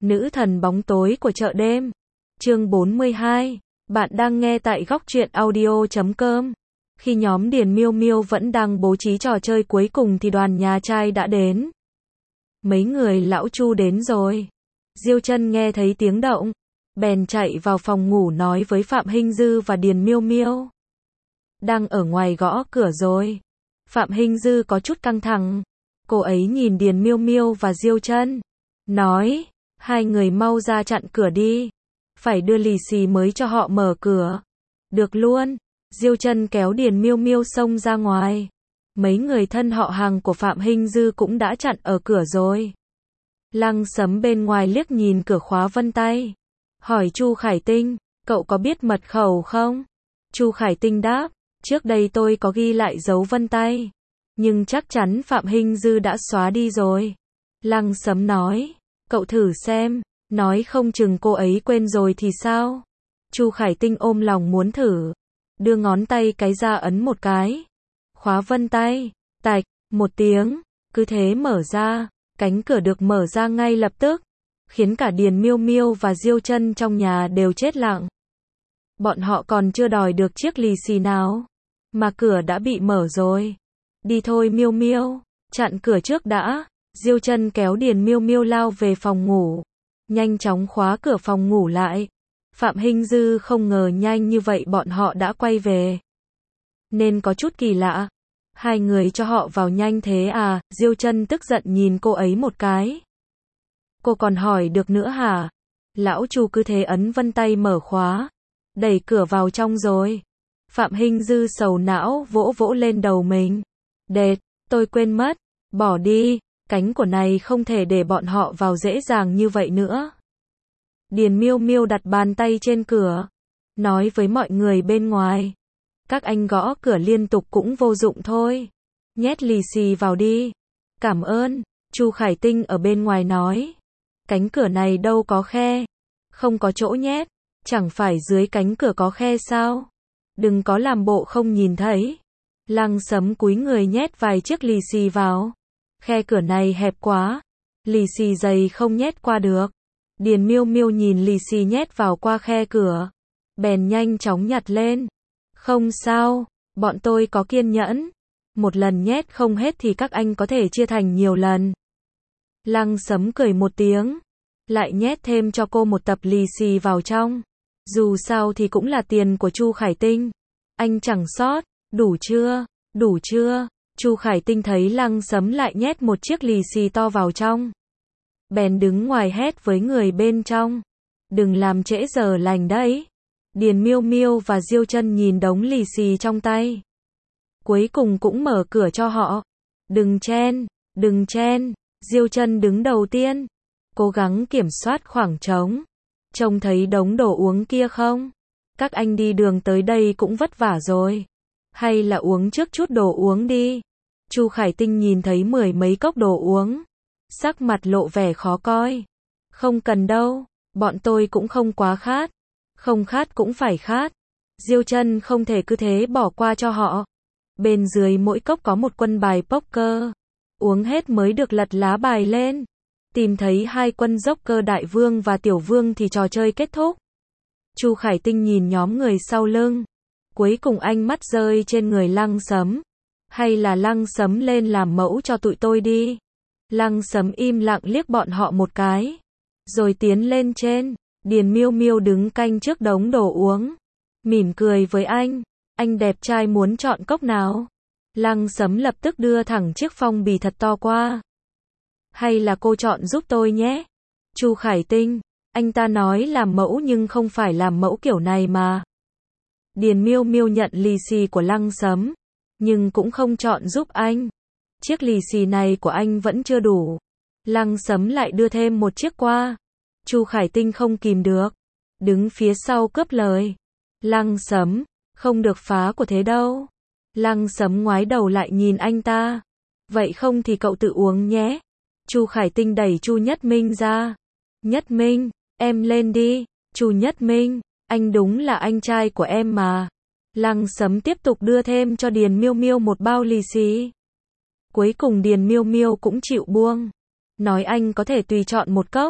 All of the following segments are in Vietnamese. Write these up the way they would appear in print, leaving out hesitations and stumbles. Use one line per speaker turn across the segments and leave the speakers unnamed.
Nữ thần bóng tối của chợ đêm. Chương 42. Bạn đang nghe tại góc truyện audio.com. Khi nhóm Điền Miêu Miêu vẫn đang bố trí trò chơi cuối cùng thì đoàn nhà trai đã đến. Mấy người lão Chu đến rồi. Diêu Chân nghe thấy tiếng động, bèn chạy vào phòng ngủ nói với Phạm Hinh Dư và Điền Miêu Miêu. Đang ở ngoài gõ cửa rồi. Phạm Hinh Dư có chút căng thẳng. Cô ấy nhìn Điền Miêu Miêu và Diêu Chân, nói, hai người mau ra chặn cửa đi. Phải đưa lì xì mới cho họ mở cửa. Được luôn. Diêu Chân kéo Điền Miêu Miêu xông ra ngoài. Mấy người thân họ hàng của Phạm Hinh Dư cũng đã chặn ở cửa rồi. Lăng Sấm bên ngoài liếc nhìn cửa khóa vân tay, hỏi Chu Khải Tinh, cậu có biết mật khẩu không? Chu Khải Tinh đáp, trước đây tôi có ghi lại dấu vân tay, nhưng chắc chắn Phạm Hinh Dư đã xóa đi rồi. Lăng Sấm nói, cậu thử xem, nói không chừng cô ấy quên rồi thì sao? Chu Khải Tinh ôm lòng muốn thử, đưa ngón tay cái ra ấn một cái. Khóa vân tay, tạch, một tiếng, cứ thế mở ra, cánh cửa được mở ra ngay lập tức, khiến cả Điền Miêu Miêu và Diêu Chân trong nhà đều chết lặng. Bọn họ còn chưa đòi được chiếc lì xì nào, mà cửa đã bị mở rồi. Đi thôi Miêu Miêu, chặn cửa trước đã. Diêu Chân kéo Điền Miêu Miêu lao về phòng ngủ, nhanh chóng khóa cửa phòng ngủ lại. Phạm Hinh Dư không ngờ nhanh như vậy bọn họ đã quay về, nên có chút kỳ lạ. Hai người cho họ vào nhanh thế à? Diêu Chân tức giận nhìn cô ấy một cái. Cô còn hỏi được nữa hả? Lão Chu cứ thế ấn vân tay mở khóa, đẩy cửa vào trong rồi. Phạm Hinh Dư sầu não vỗ vỗ lên đầu mình. Đệt, tôi quên mất, bỏ đi, cánh cửa này không thể để bọn họ vào dễ dàng như vậy nữa. Điền Miêu Miêu đặt bàn tay trên cửa, nói với mọi người bên ngoài, các anh gõ cửa liên tục cũng vô dụng thôi. Nhét lì xì vào đi. Cảm ơn. Chu Khải Tinh ở bên ngoài nói, cánh cửa này đâu có khe, không có chỗ nhét, chẳng phải dưới cánh cửa có khe sao? Đừng có làm bộ không nhìn thấy. Lăng Sấm cúi người nhét vài chiếc lì xì vào. Khe cửa này hẹp quá, lì xì dày không nhét qua được. Điền Miêu Miêu nhìn lì xì nhét vào qua khe cửa, bèn nhanh chóng nhặt lên. Không sao, bọn tôi có kiên nhẫn. Một lần nhét không hết thì các anh có thể chia thành nhiều lần. Lăng Sấm cười một tiếng, lại nhét thêm cho cô một tập lì xì vào trong. Dù sao thì cũng là tiền của Chu Khải Tinh. Anh chẳng sót, đủ chưa? Đủ chưa? Chu Khải Tinh thấy Lăng Sấm lại nhét một chiếc lì xì to vào trong, bèn đứng ngoài hét với người bên trong, đừng làm trễ giờ lành đấy. Điền Miêu Miêu và Diêu Chân nhìn đống lì xì trong tay, cuối cùng cũng mở cửa cho họ. Đừng chen, đừng chen. Diêu Chân đứng đầu tiên, cố gắng kiểm soát khoảng trống. Trông thấy đống đồ uống kia không? Các anh đi đường tới đây cũng vất vả rồi, hay là uống trước chút đồ uống đi. Chu Khải Tinh nhìn thấy mười mấy cốc đồ uống, sắc mặt lộ vẻ khó coi. Không cần đâu, bọn tôi cũng không quá khát. Không khát cũng phải khát. Diêu Chân không thể cứ thế bỏ qua cho họ. Bên dưới mỗi cốc có một quân bài poker, uống hết mới được lật lá bài lên. Tìm thấy hai quân Joker đại vương và tiểu vương thì trò chơi kết thúc. Chu Khải Tinh nhìn nhóm người sau lưng, cuối cùng ánh mắt rơi trên người Lăng Sấm. Hay là Lăng Sấm lên làm mẫu cho tụi tôi đi. Lăng Sấm im lặng liếc bọn họ một cái, rồi tiến lên trên. Điền Miêu Miêu đứng canh trước đống đồ uống, mỉm cười với anh đẹp trai muốn chọn cốc nào? Lăng Sấm lập tức đưa thẳng chiếc phong bì thật to qua. Hay là cô chọn giúp tôi nhé? Chu Khải Tinh, anh ta nói làm mẫu nhưng không phải làm mẫu kiểu này mà. Điền Miêu Miêu nhận lì xì của Lăng Sấm, nhưng cũng không chọn giúp anh. Chiếc lì xì này của anh vẫn chưa đủ. Lăng Sấm lại đưa thêm một chiếc qua. Chu Khải Tinh không kìm được, đứng phía sau cướp lời. Lăng Sấm, không được phá của thế đâu. Lăng Sấm ngoái đầu lại nhìn anh ta. Vậy không thì cậu tự uống nhé. Chu Khải Tinh đẩy Chu Nhất Minh ra. Nhất Minh, em lên đi. Chu Nhất Minh, anh đúng là anh trai của em mà. Lăng Sấm tiếp tục đưa thêm cho Điền Miêu Miêu một bao lì xì. Cuối cùng Điền Miêu Miêu cũng chịu buông, nói anh có thể tùy chọn một cốc.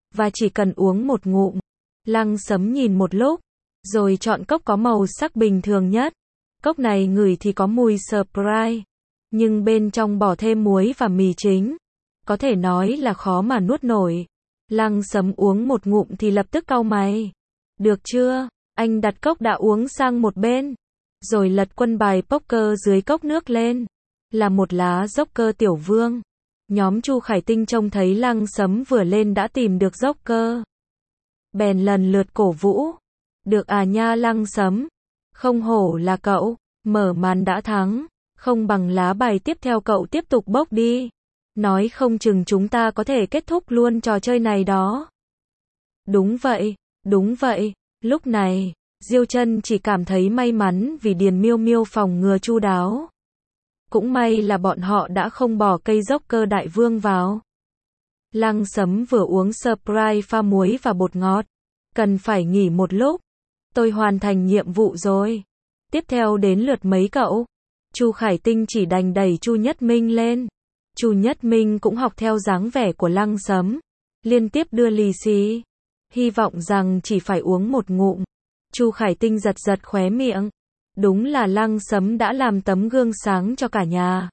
và chỉ cần uống một ngụm. Lăng Sấm nhìn một lúc, rồi chọn cốc có màu sắc bình thường nhất. Cốc này ngửi thì có mùi Sprite, nhưng bên trong bỏ thêm muối và mì chính. Có thể nói là khó mà nuốt nổi. Lăng Sấm uống một ngụm thì lập tức cau mày. Được chưa? Anh đặt cốc đã uống sang một bên, rồi lật quân bài poker dưới cốc nước lên. Là một lá Joker tiểu vương. Nhóm Chu Khải Tinh trông thấy Lăng Sấm vừa lên đã tìm được Joker, bèn lần lượt cổ vũ. Được à nha Lăng Sấm, không hổ là cậu, mở màn đã thắng, không bằng lá bài tiếp theo cậu tiếp tục bốc đi. Nói không chừng chúng ta có thể kết thúc luôn trò chơi này đó. Đúng vậy, đúng vậy. Lúc này, Diêu Chân chỉ cảm thấy may mắn vì Điền Miêu Miêu phòng ngừa chu đáo. Cũng may là bọn họ đã không bỏ cây Joker đại vương vào. Lăng Sấm vừa uống Sprite pha muối và bột ngọt. Cần phải nghỉ một lúc. Tôi hoàn thành nhiệm vụ rồi. Tiếp theo đến lượt mấy cậu. Chu Khải Tinh chỉ đành đẩy Chu Nhất Minh lên. Chu Nhất Minh cũng học theo dáng vẻ của Lăng Sấm, liên tiếp đưa lì xì, hy vọng rằng chỉ phải uống một ngụm. Chu Khải Tinh giật giật khóe miệng. Đúng là Lăng Sấm đã làm tấm gương sáng cho cả nhà.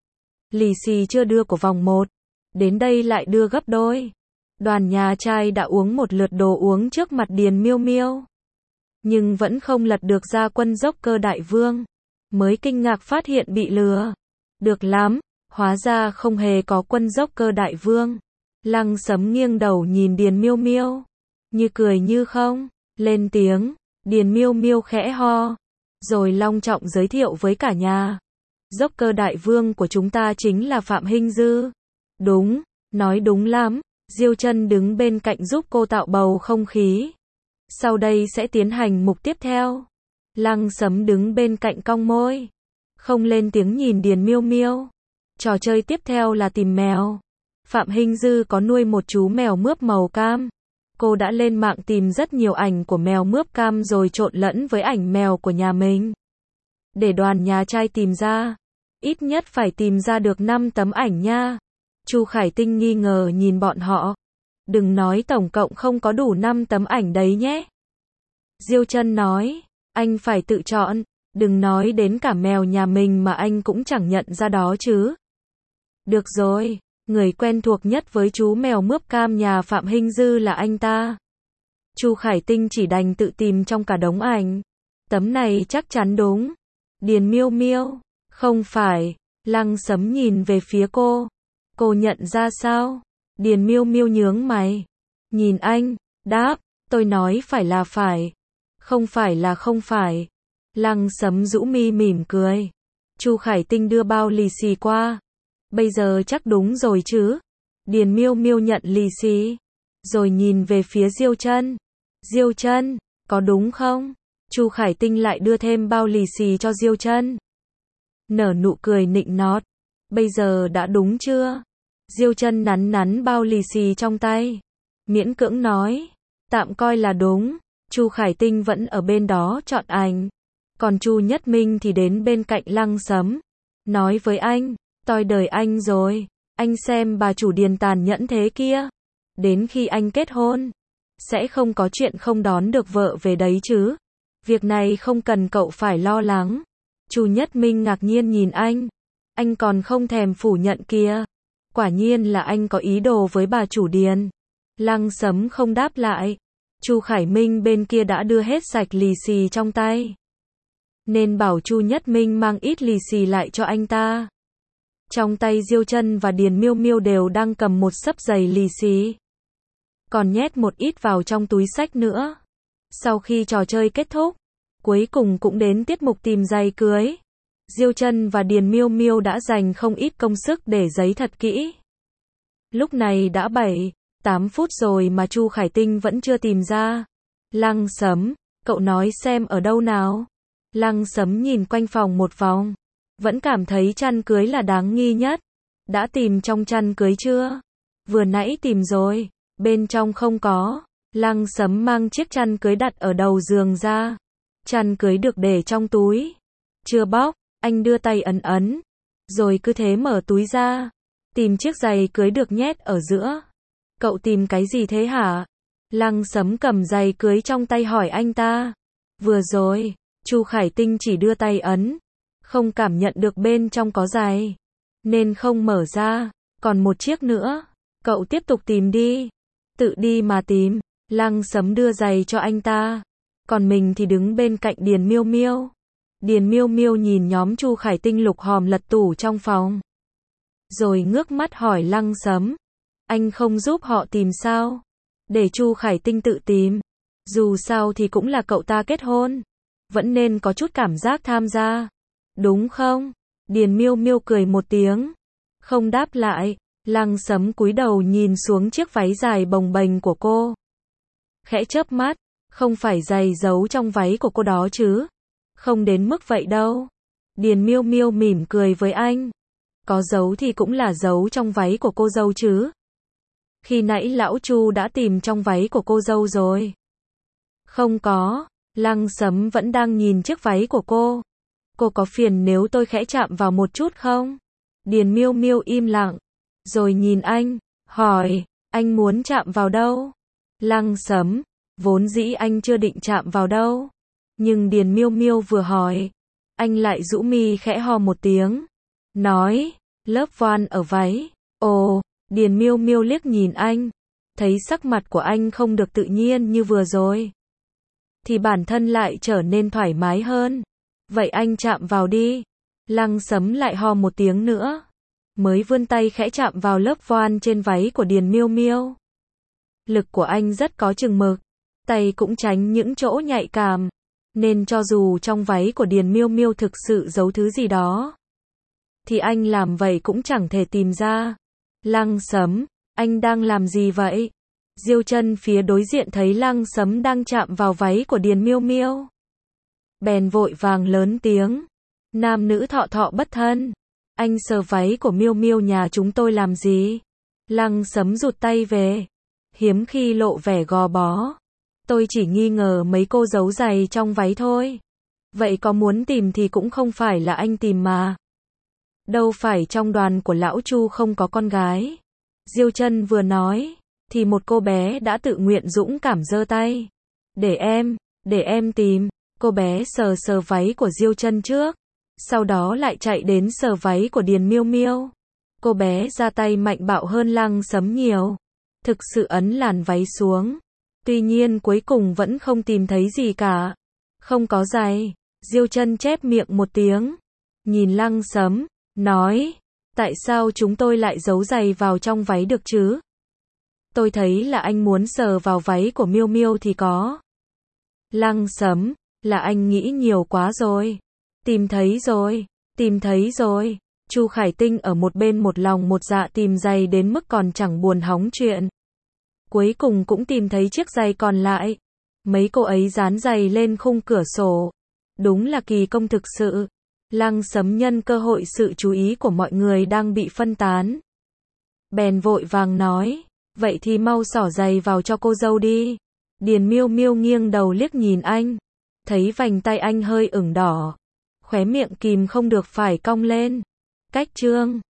Lì xì chưa đưa của vòng 1, đến đây lại đưa gấp đôi. Đoàn nhà trai đã uống một lượt đồ uống trước mặt Điền Miêu Miêu, nhưng vẫn không lật được ra quân Joker đại vương. Mới kinh ngạc phát hiện bị lừa. Được lắm, hóa ra không hề có quân Joker đại vương. Lăng Sấm nghiêng đầu nhìn Điền Miêu Miêu, như cười như không, lên tiếng. Điền Miêu Miêu khẽ ho, rồi long trọng giới thiệu với cả nhà. Joker đại vương của chúng ta chính là Phạm Hinh Dư. Đúng, nói đúng lắm. Diêu Chân đứng bên cạnh giúp cô tạo bầu không khí. Sau đây sẽ tiến hành mục tiếp theo. Lăng Sấm đứng bên cạnh cong môi, không lên tiếng nhìn Điền Miêu Miêu. Trò chơi tiếp theo là tìm mèo. Phạm Hinh Dư có nuôi một chú mèo mướp màu cam. Cô đã lên mạng tìm rất nhiều ảnh của mèo mướp cam rồi trộn lẫn với ảnh mèo của nhà mình. Để đoàn nhà trai tìm ra, ít nhất phải tìm ra được 5 tấm ảnh nha. Chu Khải Tinh nghi ngờ nhìn bọn họ. Đừng nói tổng cộng không có đủ 5 tấm ảnh đấy nhé. Diêu Chân nói, anh phải tự chọn, đừng nói đến cả mèo nhà mình mà anh cũng chẳng nhận ra đó chứ. Được rồi, người quen thuộc nhất với chú mèo mướp cam nhà Phạm Hinh Dư là anh ta. Chu Khải Tinh chỉ đành tự tìm trong cả đống ảnh. Tấm này chắc chắn đúng. Điền Miêu Miêu, không phải. Lăng Sấm nhìn về phía cô. Cô nhận ra sao? Điền Miêu Miêu nhướng mày, nhìn anh, đáp, tôi nói phải là phải, không phải là không phải. Lăng Sấm rũ mi mỉm cười. Chu Khải Tinh đưa bao lì xì qua. Bây giờ chắc đúng rồi chứ? Điền Miêu Miêu nhận lì xì, rồi nhìn về phía Diêu Chân. Diêu Chân, có đúng không? Chu Khải Tinh lại đưa thêm bao lì xì cho Diêu Chân. Nở nụ cười nịnh nọt. Bây giờ đã đúng chưa? Diêu Chân nắn nắn bao lì xì trong tay, miễn cưỡng nói, tạm coi là đúng. Chu Khải Tinh vẫn ở bên đó chọn ảnh, còn Chu Nhất Minh thì đến bên cạnh Lăng Sấm, nói với anh, toi đời anh rồi, anh xem bà chủ Điền tàn nhẫn thế kia, đến khi anh kết hôn, sẽ không có chuyện không đón được vợ về đấy chứ, việc này không cần cậu phải lo lắng. Chu Nhất Minh ngạc nhiên nhìn anh còn không thèm phủ nhận kìa. Quả nhiên là anh có ý đồ với bà chủ Điền. Lăng Sấm không đáp lại. Chu Khải Minh bên kia đã đưa hết sạch lì xì trong tay, nên bảo Chu Nhất Minh mang ít lì xì lại cho anh ta. Trong tay Diêu Chân và Điền Miêu Miêu đều đang cầm một xấp dày lì xì, còn nhét một ít vào trong túi xách nữa. Sau khi trò chơi kết thúc, cuối cùng cũng đến tiết mục tìm giày cưới. Diêu Chân và Điền Miêu Miêu đã dành không ít công sức để giấy thật kỹ. Lúc này đã 7-8 phút rồi mà Chu Khải Tinh vẫn chưa tìm ra. Lăng Sấm, cậu nói xem ở đâu nào? Lăng Sấm nhìn quanh phòng một vòng, vẫn cảm thấy chăn cưới là đáng nghi nhất. Đã tìm trong chăn cưới chưa? Vừa nãy tìm rồi, bên trong không có. Lăng Sấm mang chiếc chăn cưới đặt ở đầu giường ra. Chăn cưới được để trong túi, chưa bóc. Anh đưa tay ấn ấn, rồi cứ thế mở túi ra, tìm chiếc giày cưới được nhét ở giữa. Cậu tìm cái gì thế hả? Lăng Sấm cầm giày cưới trong tay hỏi anh ta. Vừa rồi, Chu Khải Tinh chỉ đưa tay ấn, không cảm nhận được bên trong có giày, nên không mở ra, còn một chiếc nữa. Cậu tiếp tục tìm đi. Tự đi mà tìm. Lăng Sấm đưa giày cho anh ta, còn mình thì đứng bên cạnh Điền Miêu Miêu. Điền Miêu Miêu nhìn nhóm Chu Khải Tinh lục hòm lật tủ trong phòng, rồi ngước mắt hỏi Lăng Sấm, anh không giúp họ tìm sao? Để Chu Khải Tinh tự tìm. Dù sao thì cũng là cậu ta kết hôn, vẫn nên có chút cảm giác tham gia, đúng không? Điền Miêu Miêu cười một tiếng, không đáp lại. Lăng Sấm cúi đầu nhìn xuống chiếc váy dài bồng bềnh của cô, khẽ chớp mắt, không phải giày giấu trong váy của cô đó chứ? Không đến mức vậy đâu. Điền Miêu Miêu mỉm cười với anh, có giấu thì cũng là giấu trong váy của cô dâu chứ. Khi nãy lão Chu đã tìm trong váy của cô dâu rồi. Không có. Lăng Sấm vẫn đang nhìn chiếc váy của cô. Cô có phiền nếu tôi khẽ chạm vào một chút không? Điền Miêu Miêu im lặng, rồi nhìn anh, hỏi, anh muốn chạm vào đâu? Lăng Sấm, vốn dĩ anh chưa định chạm vào đâu. Nhưng Điền Miêu Miêu vừa hỏi, anh lại rũ mi khẽ ho một tiếng, nói, lớp voan ở váy. Ồ, Điền Miêu Miêu liếc nhìn anh, thấy sắc mặt của anh không được tự nhiên như vừa rồi, thì bản thân lại trở nên thoải mái hơn. Vậy anh chạm vào đi. Lăng Sấm lại ho một tiếng nữa, mới vươn tay khẽ chạm vào lớp voan trên váy của Điền Miêu Miêu. Lực của anh rất có chừng mực, tay cũng tránh những chỗ nhạy cảm, nên cho dù trong váy của Điền Miêu Miêu thực sự giấu thứ gì đó, thì anh làm vậy cũng chẳng thể tìm ra. Lăng Sấm, anh đang làm gì vậy? Diêu Chân phía đối diện thấy Lăng Sấm đang chạm vào váy của Điền Miêu Miêu, bèn vội vàng lớn tiếng, nam nữ thọ thọ bất thân, anh sờ váy của Miêu Miêu nhà chúng tôi làm gì? Lăng Sấm rụt tay về, hiếm khi lộ vẻ gò bó. Tôi chỉ nghi ngờ mấy cô giấu giày trong váy thôi. Vậy có muốn tìm thì cũng không phải là anh tìm mà. Đâu phải trong đoàn của lão Chu không có con gái. Diêu Chân vừa nói, thì một cô bé đã tự nguyện dũng cảm giơ tay. Để em tìm. Cô bé sờ sờ váy của Diêu Chân trước, sau đó lại chạy đến sờ váy của Điền Miêu Miêu. Cô bé ra tay mạnh bạo hơn Lăng Sấm nhiều, thực sự ấn làn váy xuống. Tuy nhiên cuối cùng vẫn không tìm thấy gì cả. Không có giày. Diêu Chân chép miệng một tiếng, nhìn Lăng Sấm, nói, tại sao chúng tôi lại giấu giày vào trong váy được chứ? Tôi thấy là anh muốn sờ vào váy của Miêu Miêu thì có. Lăng Sấm, là anh nghĩ nhiều quá rồi. Tìm thấy rồi. Chu Khải Tinh ở một bên một lòng một dạ tìm giày đến mức còn chẳng buồn hóng chuyện. Cuối cùng cũng tìm thấy chiếc giày còn lại. Mấy cô ấy dán giày lên khung cửa sổ. Đúng là kỳ công thực sự. Lăng Sấm nhân cơ hội sự chú ý của mọi người đang bị phân tán, bèn vội vàng nói, vậy thì mau xỏ giày vào cho cô dâu đi. Điền Miêu Miêu nghiêng đầu liếc nhìn anh, thấy vành tay anh hơi ửng đỏ, khóe miệng kìm không được phải cong lên. Cách chương